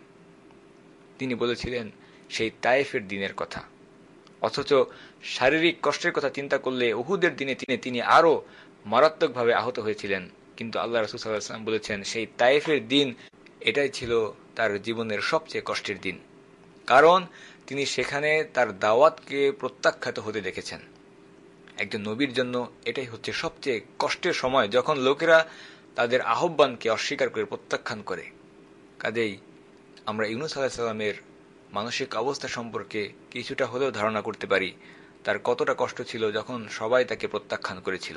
তিনি বলেছিলেন সেই তায়েফের দিনের কথা। অথচ শারীরিক কষ্টের কথা চিন্তা করলে উহুদের দিনে তিনি আরো মারাত্মকভাবে আহত হয়েছিলেন, কিন্তু আল্লাহ রাসূল সাল্লাল্লাহু আলাইহি ওয়াসাল্লাম বলেছেন সেই তায়েফের দিন এটাই ছিল তার জীবনের সবচেয়ে কষ্টের দিন, কারণ তিনি সেখানে তার দাওয়াতকে প্রত্যাখ্যাত হতে দেখেছেন। একজন নবীর জন্য এটাই হচ্ছে সবচেয়ে কষ্টের সময়, যখন লোকেরা তাদের আহ্বানকে অস্বীকার করে প্রত্যাখ্যান করে। কাজেই আমরা ইউনূস আলাইহিস সালামের মানসিক অবস্থা সম্পর্কে কিছুটা হলেও ধারণা করতে পারি, তার কতটা কষ্ট ছিল যখন সবাই তাকে প্রত্যাখ্যান করেছিল।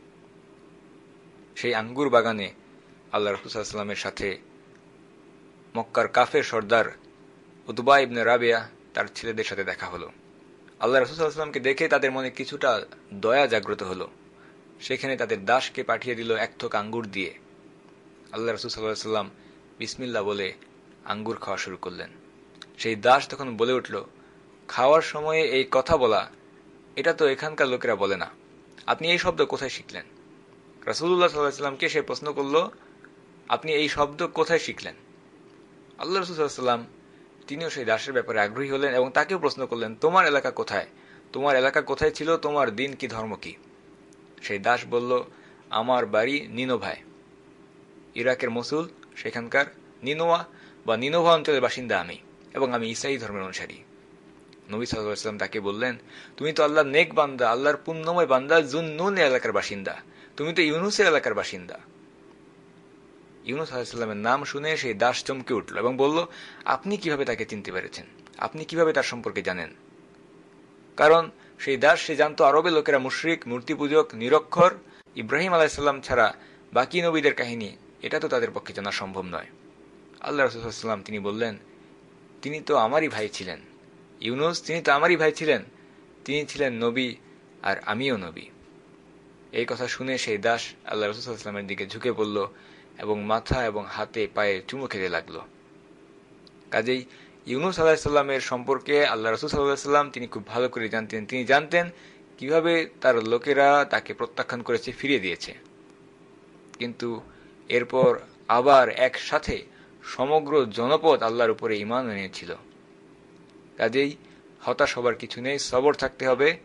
সেই আঙ্গুর বাগানে আল্লাহ রাসূল সাল্লাল্লাহু আলাইহি ওয়াসাল্লামের সাথে মক্কার কাফের সর্দার উতবা ইবনে রাবিয়া তার ছেলেদের সাথে দেখা হলো। আল্লাহ রাসূল সাল্লাল্লাহু আলাইহি ওয়াসাল্লামকে দেখে তাদের মনে কিছুটা দয়া জাগ্রত হলো। সেখানে তাদের দাসকে পাঠিয়ে দিল এক থোক আঙ্গুর দিয়ে। আল্লাহ রাসূল সাল্লাল্লাহু আলাইহি ওয়াসাল্লাম বিসমিল্লাহ বলে আঙ্গুর খাওয়া শুরু করলেন। সেই দাস তখন বলে উঠল, খাওয়ার সময়ে এই কথা বলা, এটা তো এখানকার লোকেরা বলে না, আপনি এই শব্দ কোথায় শিখলেন? রাসূলুল্লাহ সাল্লাল্লাহু আলাইহি ওয়াসাল্লামকে সে প্রশ্ন করল, আপনি এই শব্দ কোথায় শিখলেন? আল্লাহ রাসূল সাল্লাল্লাহু আলাইহি ওয়াসাল্লাম তিনিও সেই দাসের ব্যাপারে আগ্রহী হলেন এবং তাকেও প্রশ্ন করলেন, তোমার এলাকা কোথায়? তোমার এলাকা কোথায় ছিল? তোমার দিন কি, ধর্ম কি? সেই দাস বলল, আমার বাড়ি নিনোভায়, ইরাকের মসুল, সেখানকার নিনোয়া বা নিনোভা অঞ্চলের বাসিন্দা আমি, এবং আমি ঈসাই ধর্মের অনুসারী। নবী সাল্লাল্লাহু আলাইহি ওয়াসাল্লাম তাকে বললেন, তুমি তো আল্লাহর নেক বান্দা, আল্লাহর পুণ্যময় বান্দা, যুন্নুন এলাকার বাসিন্দা, তুমি তো ইউনূসের এলাকার বাসিন্দা। ইউনূস আলাইহিস সালামের নাম শুনে সেই দাস চমকে উঠল এবং বলল, আপনি কিভাবে তাকে চিনতে পেরেছেন? আপনি কিভাবে তার সম্পর্কে জানেন? কারণ সেই দাস সে জানতো আরবে লোকেরা মুশরিক, মূর্তি পূজক, নিরক্ষর, ইব্রাহিম আলাইহিস সালাম ছাড়া বাকি নবীদের কাহিনী এটা তো তাদের পক্ষে জানা সম্ভব নয়। আল্লাহ রাসূল সাল্লাল্লাহু আলাইহি ওয়াসাল্লাম তিনি বললেন, তিনি তো আমারই ভাই ছিলেন, ইউনূস তিনি তো আমারই ভাই ছিলেন, তিনি ছিলেন নবী আর আমিও নবী। এই কথা শুনে সেই দাস আল্লাহ রাসূল সাল্লাল্লাহু আলাইহি ওয়াসাল্লামের দিকে ঝুঁকে পড়ল এবং মাথা এবং হাতে পায়ে চুমু খেতে লাগলো। কাজেই ইউনূস আলাইহিস সালামের সম্পর্কে আল্লাহ রাসূল সাল্লাল্লাহু আলাইহি ওয়াসাল্লাম তিনি খুব ভালো করে জানতেন। তিনি জানতেন কিভাবে তার লোকেরা তাকে প্রত্যাখ্যান করেছে, ফিরিয়ে দিয়েছে, কিন্তু এরপর আবার একসাথে সমগ্র জনপদ আল্লাহর উপরে ঈমান এনেছিল। কাজেই হতাশ হবার কিছু নেই, সবর থাকতে হবে,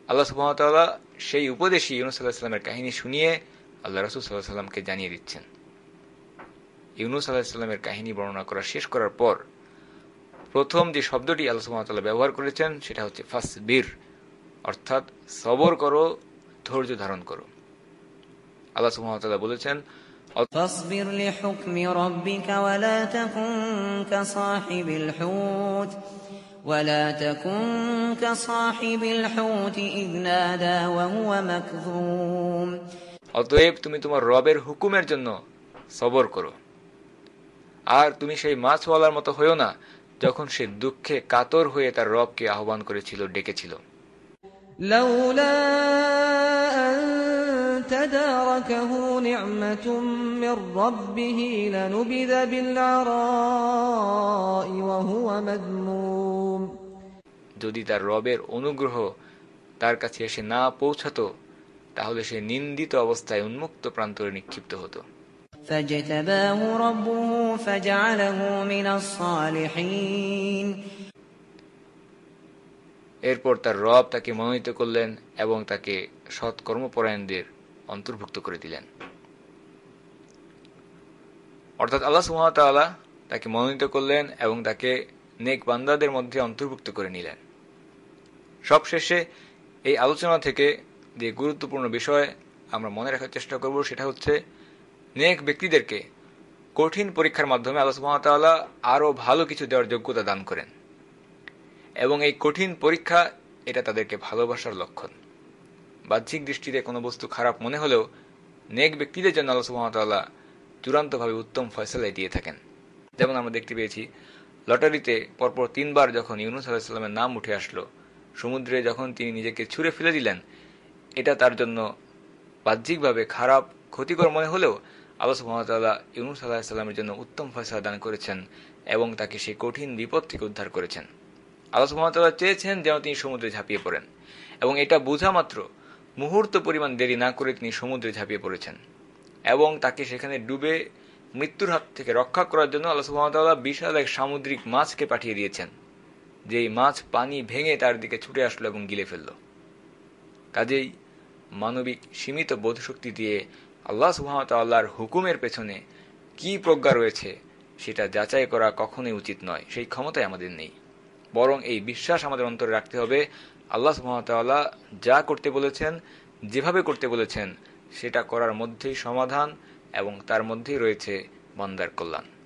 আল্লাহ সুবহানাহু ওয়া তাআলা সেই উপদেশী ইউনূস আলাইহিস সালামের কাহিনী শুনিয়ে আল্লাহ রাসূল সাল্লাল্লাহু আলাইহি ওয়াসাল্লামকে জানিয়ে দিচ্ছেন। ইউনূস আলাইহিস সালামের কাহিনী বর্ণনা করা শেষ করার পর প্রথম যে শব্দটি আল্লাহ সুবহানাহু ওয়া তাআলা ব্যবহার করেছেন সেটা হচ্ছে ফাসবির, অর্থাৎ সবর করো, ধৈর্য ধারণ করো। আল্লাহ সুবহানাহু ওয়া তাআলা বলেছেন, فاصبر لحكم ربك ولا تكن كصاحب الحوت إذ نادى وهو مكظوم। অতএব তুমি তোমার রবের হুকুমের জন্য সবর করো, আর তুমি সেই মাছওয়ালার মতো হইও না যখন সে দুঃখে কাতর হয়ে তার রবকে আহ্বান করেছিল, ডেকেছিল। লাউলা আন তাদারাকাহু নি'মাতুম মির রাব্বিহি লানুবিযা বিল আরাই ওয়া হুয়া মাযমুম। যদি তার রবের অনুগ্রহ তার কাছে এসে না পৌঁছাতো তাহলে সে নিন্দিত অবস্থায় উন্মুক্ত প্রান্তরে নিক্ষিপ্ত হতো। فاجتباه ربه فجعله من الصالحين। এরপর তার রব তাকে মনোনীত করলেন এবং তাকে সৎ কর্মপরায়ণদের অন্তর্ভুক্ত করে দিলেন। অর্থাৎ আল্লাহ সুবহানাহু ওয়া তাআলা তাকে মনোনীত করলেন এবং তাকে নেক বান্দাদের মধ্যে অন্তর্ভুক্ত করে নিলেন। সবশেষে এই আলোচনা থেকে যে গুরুত্বপূর্ণ বিষয় আমরা মনে রাখার চেষ্টা করব সেটা হচ্ছে নেক ব্যক্তিদেরকে কঠিন পরীক্ষার মাধ্যমে আল্লাহ সুবহানাহু ওয়া তাআলা আরো ভালো কিছু দেওয়ার যোগ্যতা দান করেন, এবং এই কঠিন পরীক্ষা এটা তাদেরকে ভালোবাসার লক্ষণ। বাহ্যিক দৃষ্টিতে কোনো বস্তু খারাপ মনে হলেও নেক ব্যক্তিদের জন্য আল্লাহ সুবহানাহু ওয়া তাআলা চূড়ান্তভাবে উত্তম ফয়সালাই দিয়ে থাকেন। যেমন আমরা দেখতে পেয়েছি লটারিতে পরপর 3 বার যখন ইউনূস আলাইহিস সালামের নাম উঠে আসলো, সমুদ্রে যখন তিনি নিজেকে ছুঁড়ে ফেলে দিলেন, এটা তার জন্য বাহ্যিকভাবে খারাপ ক্ষতিকর মনে হলেও আল্লাহ সুবহানাহু ওয়া তাআলা ইউনূস আলাইহিস সালামের জন্য উত্তম ফয়সালা দান করেছেন এবং তাকে সেই কঠিন বিপদ থেকে উদ্ধার করেছেন। আল্লাহ সুবহানাহু ওয়া তাআলা চেয়েছেন যেন তিনি সমুদ্রে ঝাঁপিয়ে পড়েন, এবং এটা বোঝা মাত্র মুহূর্ত পরিমাণ দেরি না করে তিনি সমুদ্রে ঝাঁপিয়ে পড়েছেন, এবং তাকে সেখানে ডুবে মৃত্যুর হাত থেকে রক্ষা করার জন্য আল্লাহ সুবহানাহু ওয়া তাআলা বিশাল এক সামুদ্রিক মাছকে পাঠিয়ে দিয়েছেন, যেই মাছ পানি ভেঙে তার দিকে ছুটে আসলো এবং গিলে ফেলল। কাজেই মানবিক সীমিত বোধশক্তি দিয়ে আল্লাহ সুবহানাহু ওয়া তাআলার হুকুমের পেছনে কি প্রজ্ঞা রয়েছে সেটা যাচাই করা কখনোই উচিত নয়, সেই ক্ষমতাই আমাদের নেই। বরং এই বিশ্বাস আমাদের অন্তরে রাখতে হবে, আল্লাহ সুবহানাহু ওয়া তাআলা যা করতে বলেছেন, যেভাবে করতে বলেছেন সেটা করার মধ্যেই সমাধান এবং তার মধ্যেই রয়েছে বান্দার কল্যাণ।